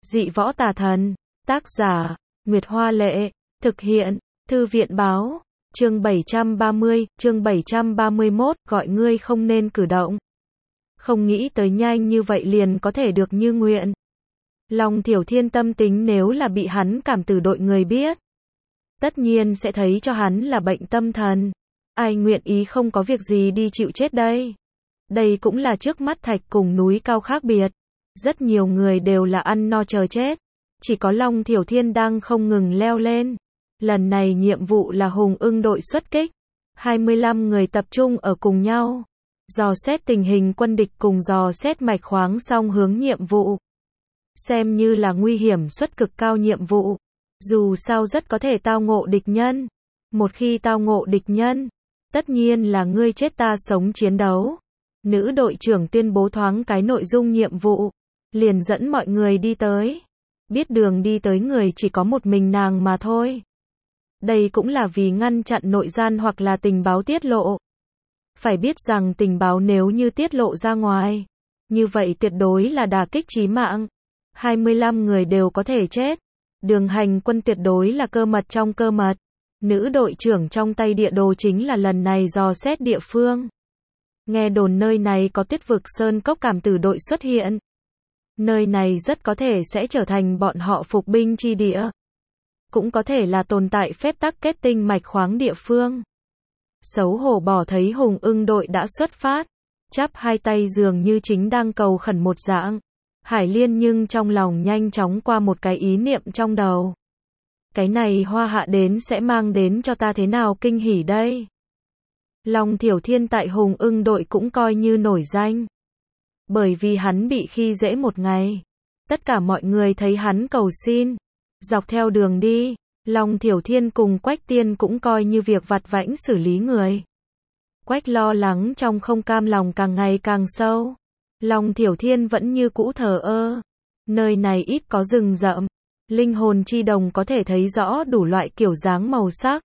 Dị võ tà thần. Tác giả, Nguyệt Hoa Lệ. Thực hiện, Thư viện Báo. Chương 730, chương 731, gọi ngươi không nên cử động. Không nghĩ tới nhanh như vậy liền có thể được như nguyện. Long Thiểu Thiên tâm tính nếu là bị hắn cảm tử đội người biết, tất nhiên sẽ thấy cho hắn là bệnh tâm thần. Ai nguyện ý không có việc gì đi chịu chết đây? Đây cũng là trước mắt thạch cùng núi cao khác biệt. Rất nhiều người đều là ăn no chờ chết. Chỉ có Long Thiểu Thiên đang không ngừng leo lên. Lần này nhiệm vụ là hùng ưng đội xuất kích. 25 người tập trung ở cùng nhau. Dò xét tình hình quân địch cùng dò xét mạch khoáng song hướng nhiệm vụ. Xem như là nguy hiểm suất cực cao nhiệm vụ. Dù sao rất có thể tao ngộ địch nhân. Một khi tao ngộ địch nhân, tất nhiên là ngươi chết ta sống chiến đấu. Nữ đội trưởng tuyên bố thoáng cái nội dung nhiệm vụ. Liền dẫn mọi người đi tới. Biết đường đi tới người chỉ có một mình nàng mà thôi. Đây cũng là vì ngăn chặn nội gian hoặc là tình báo tiết lộ. Phải biết rằng tình báo nếu như tiết lộ ra ngoài, như vậy tuyệt đối là đả kích chí mạng. 25 người đều có thể chết. Đường hành quân tuyệt đối là cơ mật trong cơ mật. Nữ đội trưởng trong tay địa đồ chính là lần này dò xét địa phương. Nghe đồn nơi này có Tuyết vực sơn cốc cảm tử đội xuất hiện. Nơi này rất có thể sẽ trở thành bọn họ phục binh chi địa. Cũng có thể là tồn tại phép tắc kết tinh mạch khoáng địa phương. Xấu hổ bỏ thấy hùng ưng đội đã xuất phát. Chắp hai tay dường như chính đang cầu khẩn một dạng. Hải Liên nhưng trong lòng nhanh chóng qua một cái ý niệm trong đầu. Cái này Hoa Hạ đến sẽ mang đến cho ta thế nào kinh hỉ đây? Long Thiểu Thiên tại hùng ưng đội cũng coi như nổi danh. Bởi vì hắn bị khi dễ một ngày. Tất cả mọi người thấy hắn cầu xin. Dọc theo đường đi, Long Thiểu Thiên cùng Quách Tiên cũng coi như việc vặt vãnh xử lý người. Quách lo lắng trong không cam lòng càng ngày càng sâu. Long Thiểu Thiên vẫn như cũ thờ ơ. Nơi này ít có rừng rậm. Linh hồn chi đồng có thể thấy rõ đủ loại kiểu dáng màu sắc.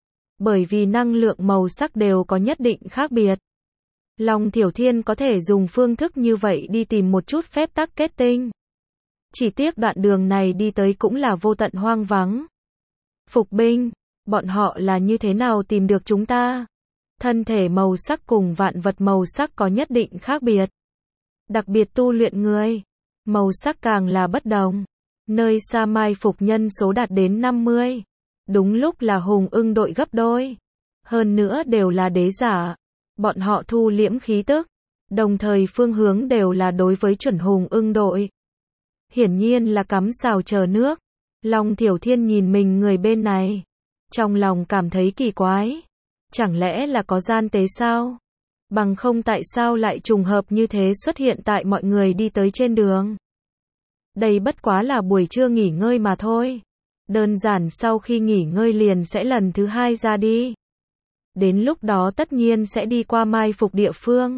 Bởi vì năng lượng màu sắc đều có nhất định khác biệt. Long Thiểu Thiên có thể dùng phương thức như vậy đi tìm một chút phép tắc kết tinh. Chỉ tiếc đoạn đường này đi tới cũng là vô tận hoang vắng. Phục binh, bọn họ là như thế nào tìm được chúng ta? Thân thể màu sắc cùng vạn vật màu sắc có nhất định khác biệt. Đặc biệt tu luyện người, màu sắc càng là bất đồng. Nơi xa mai phục nhân số đạt đến 50. Đúng lúc là hùng ưng đội gấp đôi. Hơn nữa đều là đế giả. Bọn họ thu liễm khí tức. Đồng thời phương hướng đều là đối với chuẩn hùng ưng đội. Hiển nhiên là cắm sào chờ nước. Long Thiểu Thiên nhìn mình người bên này. Trong lòng cảm thấy kỳ quái. Chẳng lẽ là có gian tế sao? Bằng không tại sao lại trùng hợp như thế xuất hiện tại mọi người đi tới trên đường? Đây bất quá là buổi trưa nghỉ ngơi mà thôi. Đơn giản sau khi nghỉ ngơi liền sẽ lần thứ hai ra đi. Đến lúc đó tất nhiên sẽ đi qua mai phục địa phương.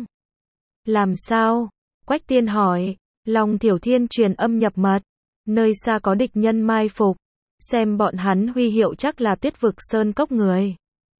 Làm sao? Quách Tiên hỏi. Long Thiểu Thiên truyền âm nhập mật. Nơi xa có địch nhân mai phục. Xem bọn hắn huy hiệu chắc là Tuyết vực sơn cốc người.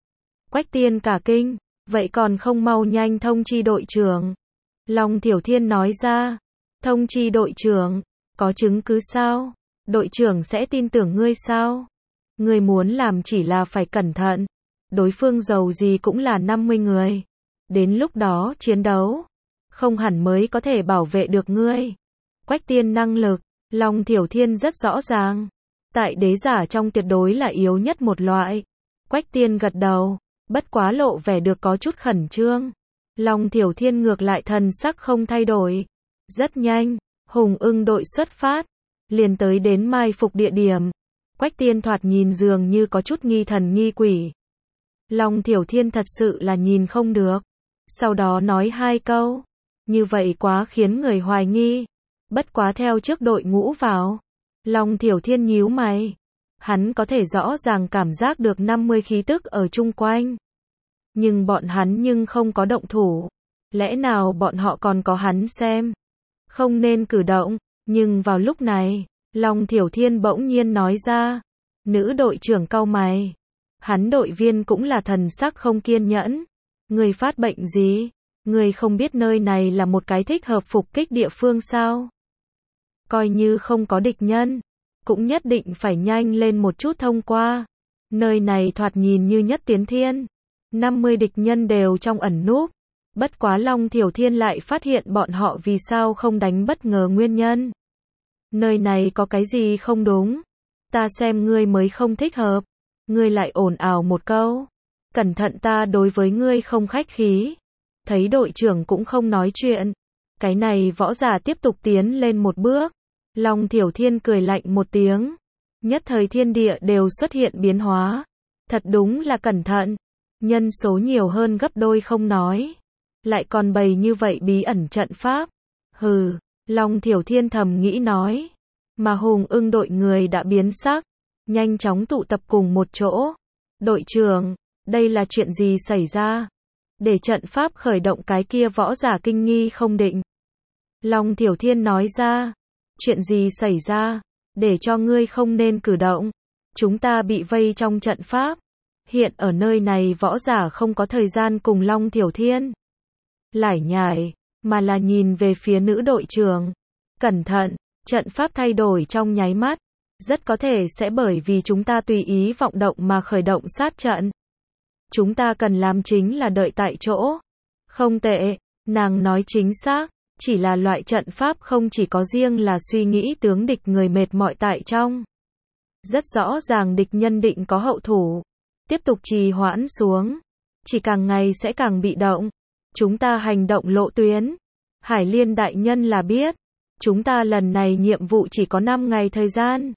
Quách Tiên cả kinh. Vậy còn không mau nhanh thông chi đội trưởng. Long Thiểu Thiên nói ra. Thông chi đội trưởng. Có chứng cứ sao? Đội trưởng sẽ tin tưởng ngươi sao? Ngươi muốn làm chỉ là phải cẩn thận. Đối phương giàu gì cũng là 50 người. Đến lúc đó chiến đấu. Không hẳn mới có thể bảo vệ được ngươi. Quách Tiên năng lực. Long Thiểu Thiên rất rõ ràng. Tại đế giả trong tuyệt đối là yếu nhất một loại. Quách Tiên gật đầu. Bất quá lộ vẻ được có chút khẩn trương. Long Thiểu Thiên ngược lại thần sắc không thay đổi. Rất nhanh, hùng ưng đội xuất phát. Liền tới đến mai phục địa điểm. Quách Tiên thoạt nhìn dường như có chút nghi thần nghi quỷ. Long Thiểu Thiên thật sự là nhìn không được. Sau đó nói hai câu. Như vậy quá khiến người hoài nghi. Bất quá theo trước đội ngũ vào. Long Thiểu Thiên nhíu mày. Hắn có thể rõ ràng cảm giác được 50 khí tức ở chung quanh. Nhưng bọn hắn nhưng không có động thủ. Lẽ nào bọn họ còn có hắn xem? Không nên cử động. Nhưng vào lúc này, Long Thiểu Thiên bỗng nhiên nói ra. Nữ đội trưởng cau mày. Hắn đội viên cũng là thần sắc không kiên nhẫn. Người phát bệnh gì? Người không biết nơi này là một cái thích hợp phục kích địa phương sao? coi như không có địch nhân, cũng nhất định phải nhanh lên một chút thông qua. Nơi này thoạt nhìn như nhất tiến thiên. 50 địch nhân đều trong ẩn núp. Bất quá Long Thiểu Thiên lại phát hiện bọn họ vì sao không đánh bất ngờ nguyên nhân. Nơi này có cái gì không đúng? Ta xem ngươi mới không thích hợp. Ngươi lại ồn ào một câu. Cẩn thận ta đối với ngươi không khách khí. Thấy đội trưởng cũng không nói chuyện. Cái này võ giả tiếp tục tiến lên một bước. Long Thiểu Thiên cười lạnh một tiếng. Nhất thời thiên địa đều xuất hiện biến hóa. Thật đúng là cẩn thận. Nhân số nhiều hơn gấp đôi không nói. Lại còn bày như vậy bí ẩn trận pháp. Hừ, Long Thiểu Thiên thầm nghĩ nói. Mà Hùng Ưng đội người đã biến sắc. Nhanh chóng tụ tập cùng một chỗ. Đội trưởng, đây là chuyện gì xảy ra? Để trận pháp khởi động cái kia võ giả kinh nghi không định. Long Thiểu Thiên nói ra. Chuyện gì xảy ra? Để cho ngươi không nên cử động. Chúng ta bị vây trong trận pháp. Hiện ở nơi này võ giả không có thời gian cùng Long Thiểu Thiên lải nhải, mà là nhìn về phía nữ đội trưởng. Cẩn thận, trận pháp thay đổi trong nháy mắt. Rất có thể sẽ bởi vì chúng ta tùy ý vọng động mà khởi động sát trận. Chúng ta cần làm chính là đợi tại chỗ. Không tệ, nàng nói chính xác. Chỉ là loại trận pháp không chỉ có riêng là suy nghĩ tướng địch người mệt mỏi tại trong. Rất rõ ràng địch nhân định có hậu thủ. Tiếp tục trì hoãn xuống. Chỉ càng ngày sẽ càng bị động. Chúng ta hành động lộ tuyến. Hải Liên đại nhân là biết. Chúng ta lần này nhiệm vụ chỉ có 5 ngày thời gian.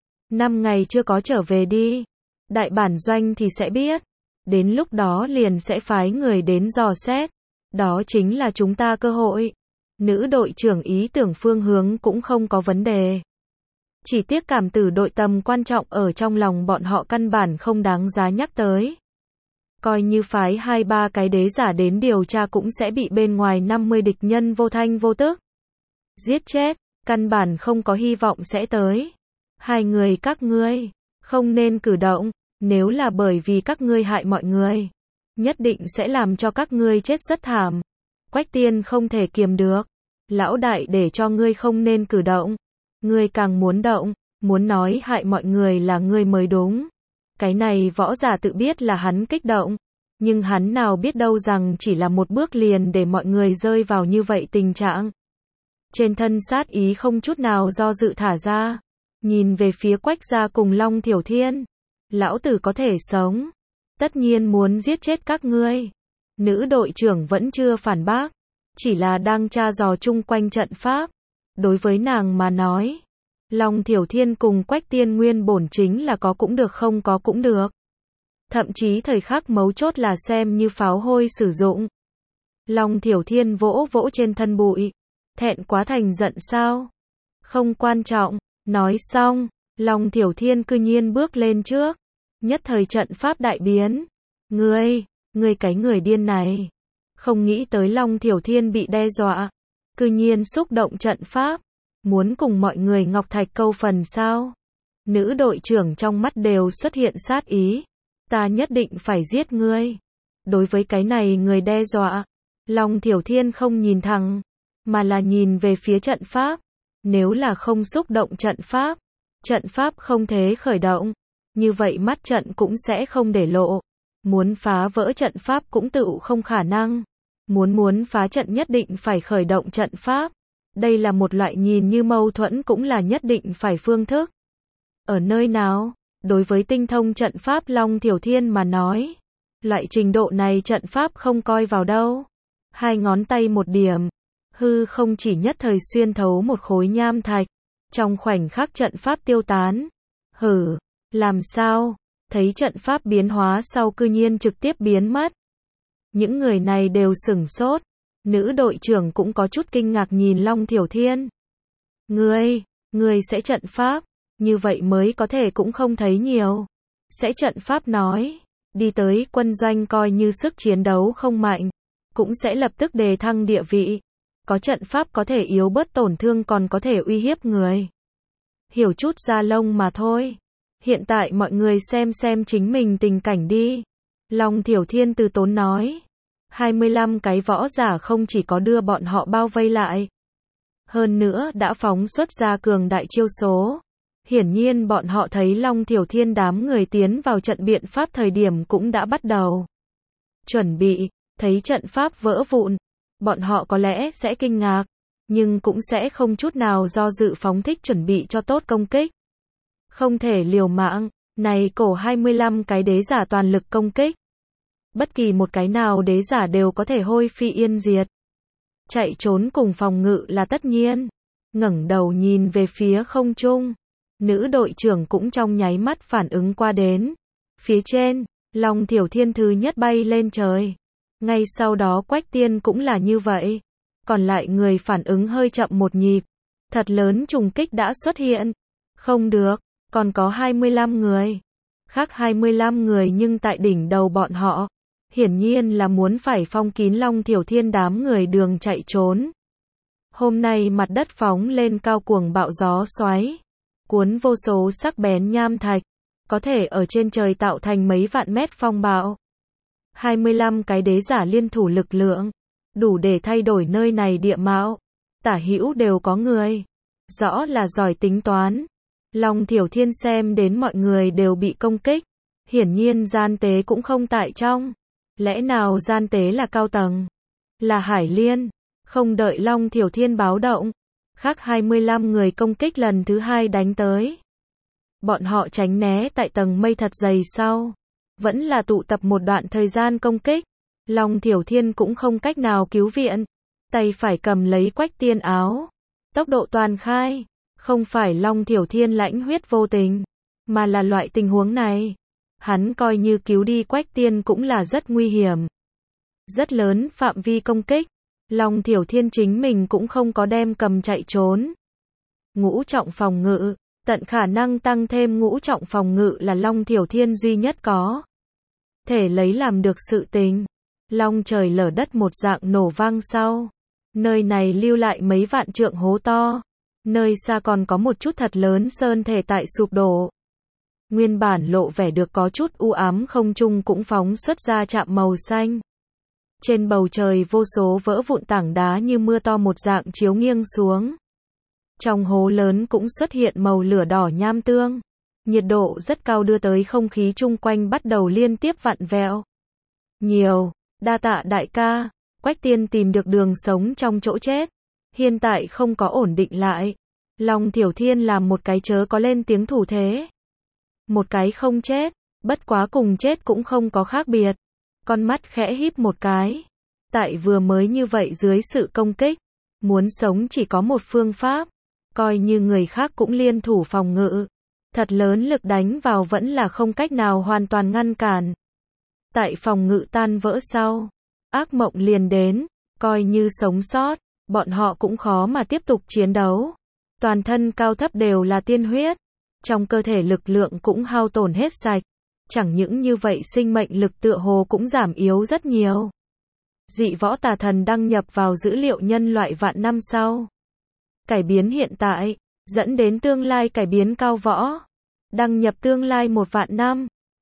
5 ngày chưa có trở về đi. Đại bản doanh thì sẽ biết. Đến lúc đó liền sẽ phái người đến dò xét. Đó chính là chúng ta cơ hội. Nữ đội trưởng ý tưởng phương hướng cũng không có vấn đề. Chỉ tiếc cảm tử đội tầm quan trọng ở trong lòng bọn họ căn bản không đáng giá nhắc tới. Coi như phái 2-3 cái đế giả đến điều tra cũng sẽ bị bên ngoài 50 địch nhân vô thanh vô tức giết chết, căn bản không có hy vọng sẽ tới. Hai người các ngươi không nên cử động, nếu là bởi vì các ngươi hại mọi người, nhất định sẽ làm cho các ngươi chết rất thảm. Quách Tiên không thể kiềm được. Lão đại để cho ngươi không nên cử động. Ngươi càng muốn động, muốn nói hại mọi người là ngươi mới đúng. Cái này võ giả tự biết là hắn kích động. Nhưng hắn nào biết đâu rằng chỉ là một bước liền để mọi người rơi vào như vậy tình trạng. Trên thân sát ý không chút nào do dự thả ra. Nhìn về phía Quách gia cùng Long Thiểu Thiên. Lão tử có thể sống. Tất nhiên muốn giết chết các ngươi. Nữ đội trưởng vẫn chưa phản bác. Chỉ là đang tra dò chung quanh trận pháp. Đối với nàng mà nói. Long Thiểu Thiên cùng Quách Tiên nguyên bổn chính là có cũng được không có cũng được. Thậm chí thời khắc mấu chốt là xem như pháo hôi sử dụng. Long Thiểu Thiên vỗ vỗ trên thân bụi. Thẹn quá thành giận sao? Không quan trọng. Nói xong, Long Thiểu Thiên cư nhiên bước lên trước. Nhất thời trận pháp đại biến. Ngươi cái người điên này. Không nghĩ tới Long Thiểu Thiên bị đe dọa. Cư nhiên xúc động trận pháp. Muốn cùng mọi người Ngọc Thạch câu phần sao? Nữ đội trưởng trong mắt đều xuất hiện sát ý. Ta nhất định phải giết ngươi. Đối với cái này người đe dọa. Long Thiểu Thiên không nhìn thẳng. Mà là nhìn về phía trận pháp. Nếu là không xúc động trận pháp không thể khởi động. Như vậy mắt trận cũng sẽ không để lộ. Muốn phá vỡ trận pháp cũng tự không khả năng. Muốn phá trận nhất định phải khởi động trận pháp. Đây là một loại nhìn như mâu thuẫn cũng là nhất định phải phương thức. Ở nơi nào? Đối với tinh thông trận pháp Long Thiểu Thiên mà nói. Loại trình độ này trận pháp không coi vào đâu. Hai ngón tay một điểm. Hư không chỉ nhất thời xuyên thấu một khối nham thạch. Trong khoảnh khắc trận pháp tiêu tán. Hử, làm sao? Thấy trận pháp biến hóa sau cư nhiên trực tiếp biến mất. Những người này đều sửng sốt. Nữ đội trưởng cũng có chút kinh ngạc nhìn Long Thiểu Thiên. Ngươi sẽ trận pháp, như vậy mới có thể cũng không thấy nhiều. Sẽ trận pháp nói, đi tới quân doanh coi như sức chiến đấu không mạnh, cũng sẽ lập tức đề thăng địa vị. Có trận pháp có thể yếu bớt tổn thương còn có thể uy hiếp người. Hiểu chút da lông mà thôi. Hiện tại mọi người xem chính mình tình cảnh đi. Long Thiểu Thiên từ tốn nói. 25 cái võ giả không chỉ có đưa bọn họ bao vây lại. Hơn nữa đã phóng xuất ra cường đại chiêu số. Hiển nhiên bọn họ thấy Long Thiểu Thiên đám người tiến vào trận biện pháp thời điểm cũng đã bắt đầu chuẩn bị, thấy trận pháp vỡ vụn, bọn họ có lẽ sẽ kinh ngạc, nhưng cũng sẽ không chút nào do dự phóng thích chuẩn bị cho tốt công kích. Không thể liều mạng, này cổ 25 cái đế giả toàn lực công kích. Bất kỳ một cái nào đế giả đều có thể hôi phi yên diệt. Chạy trốn cùng phòng ngự là tất nhiên. Ngẩng đầu nhìn về phía không trung. Nữ đội trưởng cũng trong nháy mắt phản ứng qua đến. Phía trên, Long Thiểu Thiên thứ nhất bay lên trời. Ngay sau đó Quách Tiên cũng là như vậy. Còn lại người phản ứng hơi chậm một nhịp. Thật lớn trùng kích đã xuất hiện. Không được, còn có 25 người. Khác 25 người nhưng tại đỉnh đầu bọn họ. Hiển nhiên là muốn phải phong kín Long Thiểu Thiên đám người đường chạy trốn. Hôm nay mặt đất phóng lên cao cuồng bạo gió xoáy. Cuốn vô số sắc bén nham thạch. Có thể ở trên trời tạo thành mấy vạn mét phong bạo. 25 cái đế giả liên thủ lực lượng. Đủ để thay đổi nơi này địa mạo. Tả hữu đều có người. Rõ là giỏi tính toán. Long Thiểu Thiên xem đến mọi người đều bị công kích. Hiển nhiên gian tế cũng không tại trong. Lẽ nào gian tế là cao tầng? Là Hải Liên? Không đợi Long Thiểu Thiên báo động. Khác 25 người công kích lần thứ hai đánh tới. Bọn họ tránh né tại tầng mây thật dày sau. Vẫn là tụ tập một đoạn thời gian công kích. Long Thiểu Thiên cũng không cách nào cứu viện. Tay phải cầm lấy Quách Tiên áo. Tốc độ toàn khai. Không phải Long Thiểu Thiên lãnh huyết vô tình. Mà là loại tình huống này. Hắn coi như cứu đi Quách Tiên cũng là rất nguy hiểm. Rất lớn phạm vi công kích. Long Thiểu Thiên chính mình cũng không có đem cầm chạy trốn. Ngũ trọng phòng ngự. Tận khả năng tăng thêm ngũ trọng phòng ngự là Long Thiểu Thiên duy nhất có thể lấy làm được sự tình. Long trời lở đất một dạng nổ vang sau. Nơi này lưu lại mấy vạn trượng hố to. Nơi xa còn có một chút thật lớn sơn thể tại sụp đổ. Nguyên bản lộ vẻ được có chút u ám không trung cũng phóng xuất ra chạm màu xanh. Trên bầu trời vô số vỡ vụn tảng đá như mưa to một dạng chiếu nghiêng xuống. Trong hố lớn cũng xuất hiện màu lửa đỏ nham tương. Nhiệt độ rất cao đưa tới không khí chung quanh bắt đầu liên tiếp vặn vẹo. Nhiều, đa tạ đại ca, Quách Tiên tìm được đường sống trong chỗ chết. Hiện tại không có ổn định lại. Long Thiểu Thiên làm một cái chớ có lên tiếng thủ thế. Một cái không chết, bất quá cùng chết cũng không có khác biệt. Con mắt khẽ híp một cái. Tại vừa mới như vậy dưới sự công kích, muốn sống chỉ có một phương pháp. Coi như người khác cũng liên thủ phòng ngự. Thật lớn lực đánh vào vẫn là không cách nào hoàn toàn ngăn cản. Tại phòng ngự tan vỡ sau, ác mộng liền đến. Coi như sống sót, bọn họ cũng khó mà tiếp tục chiến đấu. Toàn thân cao thấp đều là tiên huyết. Trong cơ thể lực lượng cũng hao tổn hết sạch. Chẳng những như vậy sinh mệnh lực tựa hồ cũng giảm yếu rất nhiều. Dị võ tà thần đăng nhập vào dữ liệu nhân loại vạn năm sau. Cải biến hiện tại, dẫn đến tương lai cải biến cao võ. Đăng nhập tương lai 1 vạn năm.